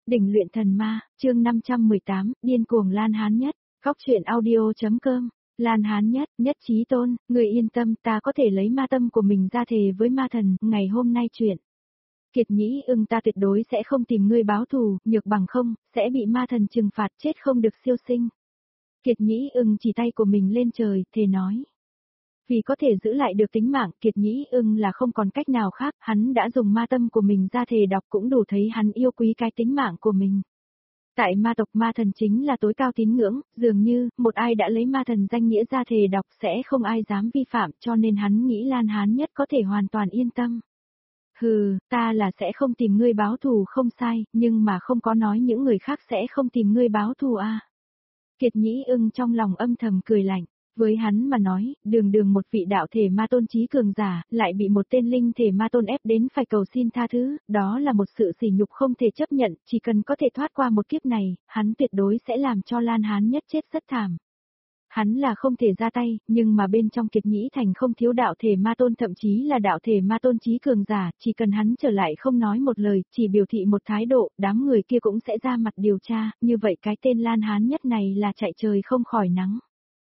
Đỉnh luyện thần ma, chương 518, điên cuồng Lan Hán Nhất, góc truyện audio.com, Lan Hán Nhất, Nhất Chí Tôn, người yên tâm, ta có thể lấy ma tâm của mình ra thề với ma thần, ngày hôm nay chuyện. Kiệt Nhĩ Ưng, ta tuyệt đối sẽ không tìm ngươi báo thù, nhược bằng không, sẽ bị ma thần trừng phạt chết không được siêu sinh. Kiệt Nhĩ Ưng chỉ tay của mình lên trời, thề nói. Vì có thể giữ lại được tính mạng, Kiệt Nhĩ Ưng là không còn cách nào khác, hắn đã dùng ma tâm của mình ra thề đọc cũng đủ thấy hắn yêu quý cái tính mạng của mình. Tại ma tộc ma thần chính là tối cao tín ngưỡng, dường như, một ai đã lấy ma thần danh nghĩa ra thề đọc sẽ không ai dám vi phạm, cho nên hắn nghĩ Lan Hán Nhất có thể hoàn toàn yên tâm. Hừ, ta là sẽ không tìm ngươi báo thù không sai, nhưng mà không có nói những người khác sẽ không tìm ngươi báo thù à. Kiệt Nhĩ Ưng trong lòng âm thầm cười lạnh. Với hắn mà nói, đường một vị đạo thể ma tôn trí cường giả, lại bị một tên linh thể ma tôn ép đến phải cầu xin tha thứ, đó là một sự sỉ nhục không thể chấp nhận, chỉ cần có thể thoát qua một kiếp này, hắn tuyệt đối sẽ làm cho Lan Hán Nhất chết rất thảm. Hắn là không thể ra tay, nhưng mà bên trong Kiệt Nhĩ Thành không thiếu đạo thể ma tôn, thậm chí là đạo thể ma tôn trí cường giả, chỉ cần hắn trở lại không nói một lời, chỉ biểu thị một thái độ, đám người kia cũng sẽ ra mặt điều tra, như vậy cái tên Lan Hán Nhất này là chạy trời không khỏi nắng.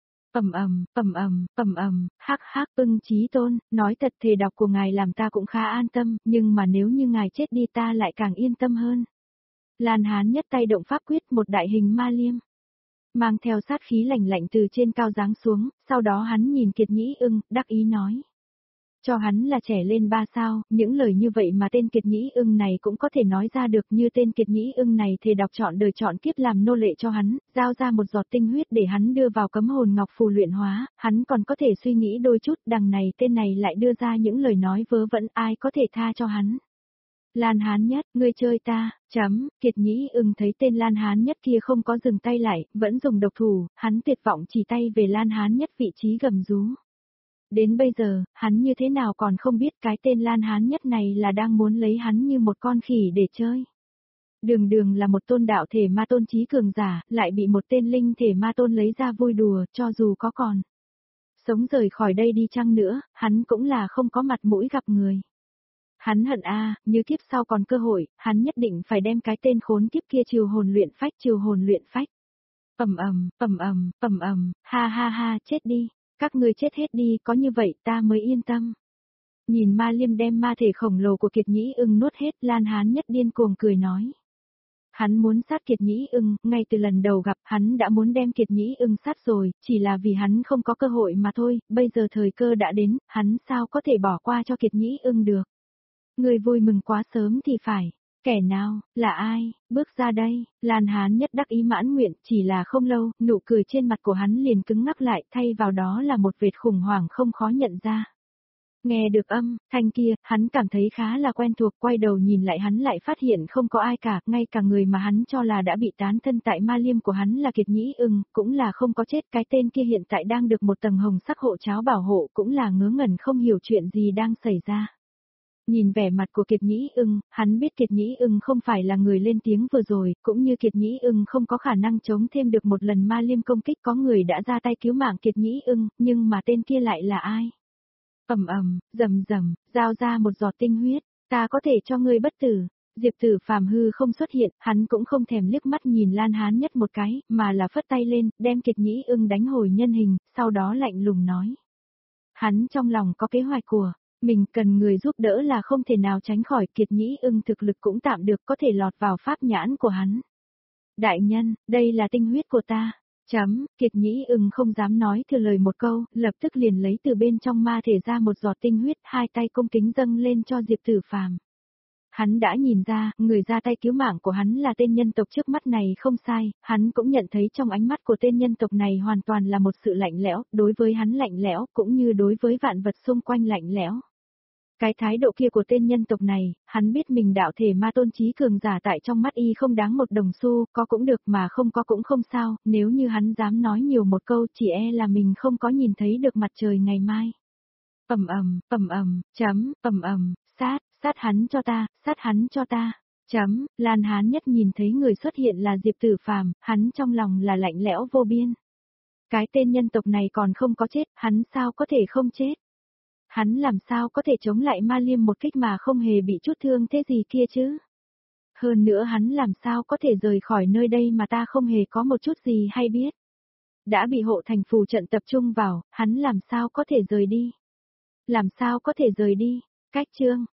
Hắc hắc, Ưng Chí Tôn, nói thật thề đọc của ngài làm ta cũng khá an tâm, nhưng mà nếu như ngài chết đi ta lại càng yên tâm hơn. Lan Hán Nhất tay động pháp quyết, một đại hình ma liêm, mang theo sát khí lạnh lạnh từ trên cao giáng xuống, sau đó hắn nhìn Kiệt Nhĩ Ưng, đắc ý nói. Cho hắn là trẻ lên 3 sao, những lời như vậy mà tên Kiệt Nhĩ Ưng này cũng có thể nói ra được, như tên Kiệt Nhĩ Ưng này thề đọc chọn đời chọn kiếp làm nô lệ cho hắn, giao ra một giọt tinh huyết để hắn đưa vào cấm hồn ngọc phù luyện hóa, hắn còn có thể suy nghĩ đôi chút, đằng này tên này lại đưa ra những lời nói vớ vẩn, ai có thể tha cho hắn. Lan Hán Nhất, ngươi chơi ta, Kiệt Nhĩ Ưng thấy tên Lan Hán Nhất kia không có dừng tay lại, vẫn dùng độc thủ, hắn tuyệt vọng chỉ tay về Lan Hán Nhất vị trí gầm rú. Đến bây giờ, hắn như thế nào còn không biết cái tên Lan Hán Nhất này là đang muốn lấy hắn như một con khỉ để chơi. Đường là một tôn đạo thể ma tôn trí cường giả, lại bị một tên linh thể ma tôn lấy ra vui đùa, cho dù có còn sống rời khỏi đây đi chăng nữa, hắn cũng là không có mặt mũi gặp người. Hắn hận như kiếp sau còn cơ hội, hắn nhất định phải đem cái tên khốn kiếp kia trừ hồn luyện phách. Ha, chết đi. Các ngươi chết hết đi, có như vậy ta mới yên tâm. Nhìn ma liêm đem ma thể khổng lồ của Kiệt Nhĩ Ưng nuốt hết, Lan Hán Nhất điên cuồng cười nói. Hắn muốn sát Kiệt Nhĩ Ưng, ngay từ lần đầu gặp hắn đã muốn đem Kiệt Nhĩ Ưng sát rồi, chỉ là vì hắn không có cơ hội mà thôi, bây giờ thời cơ đã đến, hắn sao có thể bỏ qua cho Kiệt Nhĩ Ưng được. Người vui mừng quá sớm thì phải. Kẻ nào, là ai, bước ra đây, Lan Hán Nhất đắc ý mãn nguyện, chỉ là không lâu, nụ cười trên mặt của hắn liền cứng ngắc lại, thay vào đó là một vệt khủng hoảng không khó nhận ra. Nghe được âm thanh kia, hắn cảm thấy khá là quen thuộc, quay đầu nhìn lại hắn lại phát hiện không có ai cả, ngay cả người mà hắn cho là đã bị tán thân tại ma liêm của hắn là Kiệt Nhĩ Ưng, cũng là không có chết, cái tên kia hiện tại đang được một tầng hồng sắc hộ cháo bảo hộ, cũng là ngớ ngẩn không hiểu chuyện gì đang xảy ra. Nhìn vẻ mặt của Kiệt Nhĩ Ưng, hắn biết Kiệt Nhĩ Ưng không phải là người lên tiếng vừa rồi, cũng như Kiệt Nhĩ Ưng không có khả năng chống thêm được một lần ma liêm công kích, có người đã ra tay cứu mạng Kiệt Nhĩ Ưng, nhưng mà tên kia lại là ai? Rầm, giao ra một giọt tinh huyết, ta có thể cho ngươi bất tử. Diệp Tử Phàm hư không xuất hiện, hắn cũng không thèm liếc mắt nhìn Lan Hán Nhất một cái, mà là phất tay lên, đem Kiệt Nhĩ Ưng đánh hồi nhân hình, sau đó lạnh lùng nói. Hắn trong lòng có kế hoạch của mình, cần người giúp đỡ là không thể nào tránh khỏi, Kiệt Nhĩ Ưng thực lực cũng tạm được, có thể lọt vào pháp nhãn của hắn. Đại nhân, đây là tinh huyết của ta. Kiệt Nhĩ Ưng không dám nói thừa lời một câu, lập tức liền lấy từ bên trong ma thể ra một giọt tinh huyết, hai tay cung kính dâng lên cho Diệp Tử Phàm. Hắn đã nhìn ra, người ra tay cứu mạng của hắn là tên nhân tộc trước mắt này không sai, hắn cũng nhận thấy trong ánh mắt của tên nhân tộc này hoàn toàn là một sự lạnh lẽo, đối với hắn lạnh lẽo, cũng như đối với vạn vật xung quanh lạnh lẽo. Cái thái độ kia của tên nhân tộc này, hắn biết mình đạo thể ma tôn trí cường giả tại trong mắt y không đáng một đồng xu, có cũng được mà không có cũng không sao, nếu như hắn dám nói nhiều một câu chỉ e là mình không có nhìn thấy được mặt trời ngày mai. Sát hắn cho ta. Lan Hán Nhất nhìn thấy người xuất hiện là Diệp Tử Phàm, hắn trong lòng là lạnh lẽo vô biên. Cái tên nhân tộc này còn không có chết, hắn sao có thể không chết? Hắn làm sao có thể chống lại ma liêm một kích mà không hề bị chút thương thế gì kia chứ? Hơn nữa hắn làm sao có thể rời khỏi nơi đây mà ta không hề có một chút gì hay biết. Đã bị hộ thành phù trận tập trung vào, hắn làm sao có thể rời đi. Làm sao có thể rời đi. Cách chương